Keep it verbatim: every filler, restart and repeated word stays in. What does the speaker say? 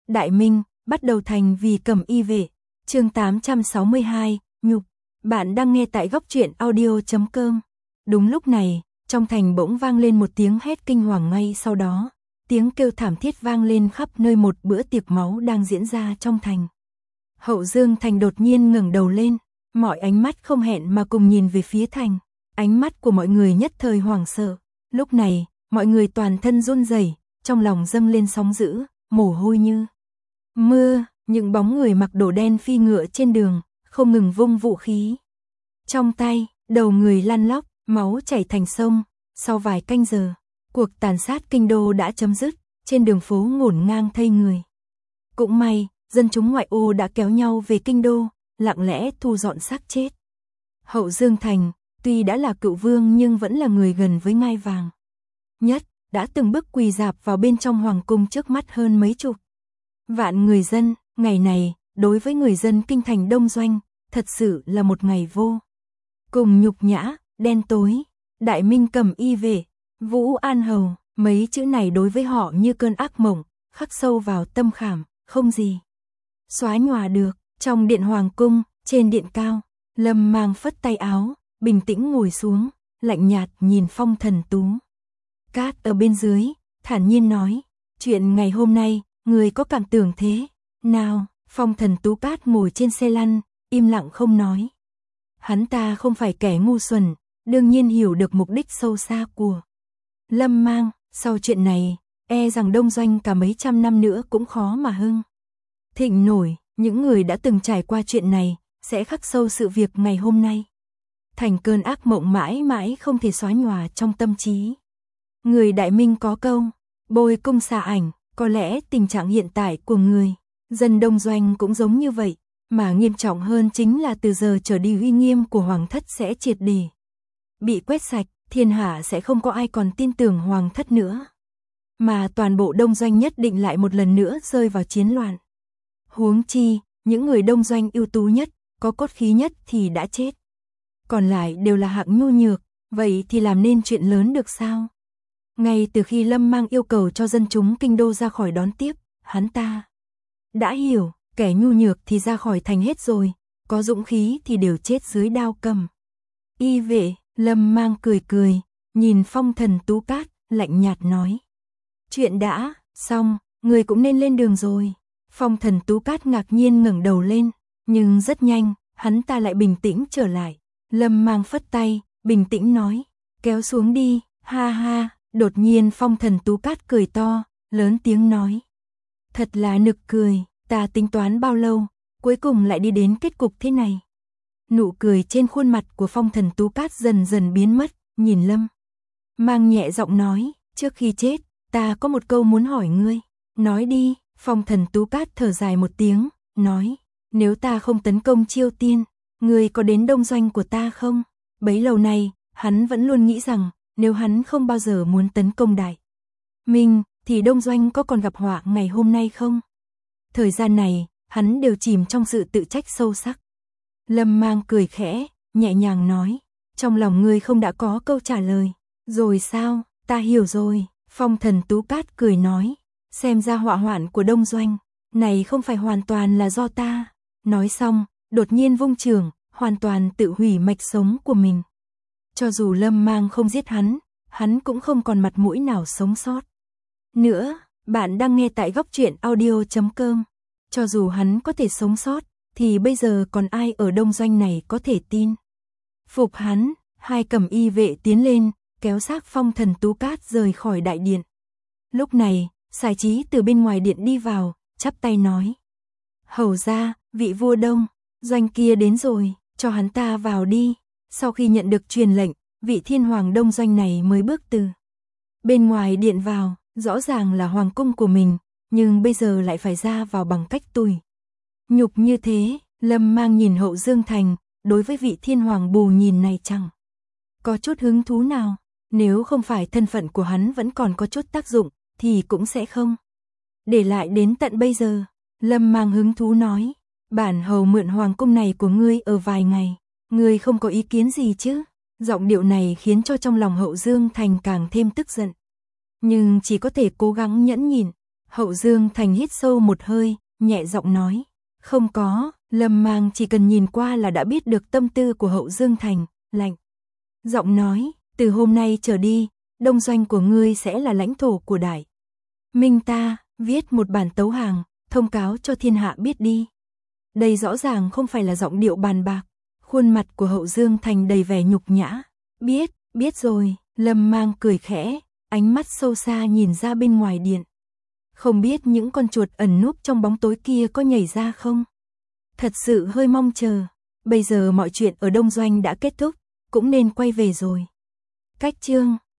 Đại Minh, bắt đầu thành vì Cẩm Y vệ. Chương tám trăm sáu mươi hai, nhục. Bạn đang nghe tại góc truyện audio chấm com. Đúng lúc này, trong thành bỗng vang lên một tiếng hét kinh hoàng, ngay sau đó, tiếng kêu thảm thiết vang lên khắp nơi, một bữa tiệc máu đang diễn ra trong thành. Hậu Dương Thành đột nhiên ngẩng đầu lên, mọi ánh mắt không hẹn mà cùng nhìn về phía thành. Ánh mắt của mọi người nhất thời hoảng sợ. Lúc này, mọi người toàn thân run rẩy, trong lòng dâng lên sóng dữ, mồ hôi như mưa, những bóng người mặc đồ đen phi ngựa trên đường, không ngừng vung vũ khí trong tay, đầu người lăn lóc, máu chảy thành sông. Sau vài canh giờ, cuộc tàn sát kinh đô đã chấm dứt, trên đường phố ngổn ngang thây người. Cũng may, dân chúng ngoại ô đã kéo nhau về kinh đô, lặng lẽ thu dọn xác chết. Hậu Dương Thành, tuy đã là cựu vương nhưng vẫn là người gần với ngai vàng nhất, đã từng bước quỳ rạp vào bên trong hoàng cung trước mắt hơn mấy chục vạn người dân. Ngày này, đối với người dân kinh thành Đông Doanh, thật sự là một ngày vô cùng nhục nhã, đen tối. Đại Minh Cẩm Y vệ, Vũ An Hầu, mấy chữ này đối với họ như cơn ác mộng, khắc sâu vào tâm khảm, không gì xóa nhòa được. Trong điện hoàng cung, trên điện cao, Lâm Mang phất tay áo, bình tĩnh ngồi xuống, lạnh nhạt nhìn Phong Thần Tú Cát ở bên dưới, thản nhiên nói, chuyện ngày hôm nay, người có cảm tưởng thế nào? Phong Thần Tú Cát ngồi trên xe lăn, im lặng không nói. Hắn ta không phải kẻ ngu xuẩn, đương nhiên hiểu được mục đích sâu xa của Lâm Mang. Sau chuyện này, e rằng Đông Doanh cả mấy trăm năm nữa cũng khó mà hưng thịnh nổi. Những người đã từng trải qua chuyện này, sẽ khắc sâu sự việc ngày hôm nay thành cơn ác mộng mãi mãi không thể xóa nhòa trong tâm trí. Người Đại Minh có câu, bôi cung xạ ảnh, có lẽ tình trạng hiện tại của người dân Đông Doanh cũng giống như vậy, mà nghiêm trọng hơn chính là từ giờ trở đi uy nghiêm của hoàng thất sẽ triệt để bị quét sạch, thiên hạ sẽ không có ai còn tin tưởng hoàng thất nữa, mà toàn bộ Đông Doanh nhất định lại một lần nữa rơi vào chiến loạn. Huống chi, những người Đông Doanh ưu tú nhất, có cốt khí nhất thì đã chết, còn lại đều là hạng nhu nhược, vậy thì làm nên chuyện lớn được sao? Ngay từ khi Lâm Mang yêu cầu cho dân chúng kinh đô ra khỏi đón tiếp, hắn ta đã hiểu, kẻ nhu nhược thì ra khỏi thành hết rồi, có dũng khí thì đều chết dưới đao Cẩm Y vệ. Lâm Mang cười cười, nhìn Phong Thần Tú Cát, lạnh nhạt nói, chuyện đã xong, người cũng nên lên đường rồi. Phong Thần Tú Cát ngạc nhiên ngẩng đầu lên, nhưng rất nhanh, hắn ta lại bình tĩnh trở lại. Lâm Mang phất tay, bình tĩnh nói, kéo xuống đi, ha ha. Đột nhiên Phong Thần Tú Cát cười to, lớn tiếng nói, thật là nực cười, ta tính toán bao lâu, cuối cùng lại đi đến kết cục thế này. Nụ cười trên khuôn mặt của Phong Thần Tú Cát dần dần biến mất, nhìn Lâm Mang nhẹ giọng nói, trước khi chết, ta có một câu muốn hỏi ngươi. Nói đi. Phong Thần Tú Cát thở dài một tiếng, nói, nếu ta không tấn công Chiêu Tiên, ngươi có đến Đông Doanh của ta không? Bấy lâu nay, hắn vẫn luôn nghĩ rằng, nếu hắn không bao giờ muốn tấn công Đại Minh, thì Đông Doanh có còn gặp họa ngày hôm nay không? Thời gian này, hắn đều chìm trong sự tự trách sâu sắc. Lâm Mang cười khẽ, nhẹ nhàng nói, trong lòng ngươi không đã có câu trả lời, rồi sao? Ta hiểu rồi. Phong Thần Tú Cát cười nói, xem ra họa hoạn của Đông Doanh này không phải hoàn toàn là do ta. Nói xong, đột nhiên vung trường, hoàn toàn tự hủy mạch sống của mình. Cho dù Lâm Mang không giết hắn, hắn cũng không còn mặt mũi nào sống sót nữa. Bạn đang nghe tại góc truyện audio chấm com. Cho dù hắn có thể sống sót, thì bây giờ còn ai ở Đông Doanh này có thể tin phục hắn? Hai Cẩm Y vệ tiến lên, kéo xác Phong Thần Tú Cát rời khỏi đại điện. Lúc này, Sài Chí từ bên ngoài điện đi vào, chắp tay nói, hầu ra, vị vua Đông Doanh kia đến rồi, cho hắn ta vào đi. Sau khi nhận được truyền lệnh, vị thiên hoàng Đông Doanh này mới bước từ bên ngoài điện vào, rõ ràng là hoàng cung của mình, nhưng bây giờ lại phải ra vào bằng cách tủi nhục như thế. Lâm Mang nhìn Hậu Dương Thành, đối với vị thiên hoàng bù nhìn này chẳng có chút hứng thú nào. Nếu không phải thân phận của hắn vẫn còn có chút tác dụng, thì cũng sẽ không để lại đến tận bây giờ. Lâm Mang hứng thú nói, bản hầu mượn hoàng cung này của ngươi ở vài ngày, ngươi không có ý kiến gì chứ? Giọng điệu này khiến cho trong lòng Hậu Dương Thành càng thêm tức giận, nhưng chỉ có thể cố gắng nhẫn nhịn. Hậu Dương Thành hít sâu một hơi, nhẹ giọng nói. Không có, Lâm Mang chỉ cần nhìn qua là đã biết được tâm tư của Hậu Dương Thành, lạnh. Giọng nói, từ hôm nay trở đi, đông doanh của ngươi sẽ là lãnh thổ của Đại Minh ta, viết một bản tấu hàng, thông cáo cho thiên hạ biết đi. Đây rõ ràng không phải là giọng điệu bàn bạc, khuôn mặt của Hậu Dương Thành đầy vẻ nhục nhã. Biết, biết rồi, Lâm Mang cười khẽ, ánh mắt sâu xa nhìn ra bên ngoài điện. Không biết những con chuột ẩn núp trong bóng tối kia có nhảy ra không? Thật sự hơi mong chờ, bây giờ mọi chuyện ở Đông Doanh đã kết thúc, cũng nên quay về rồi. Cách chương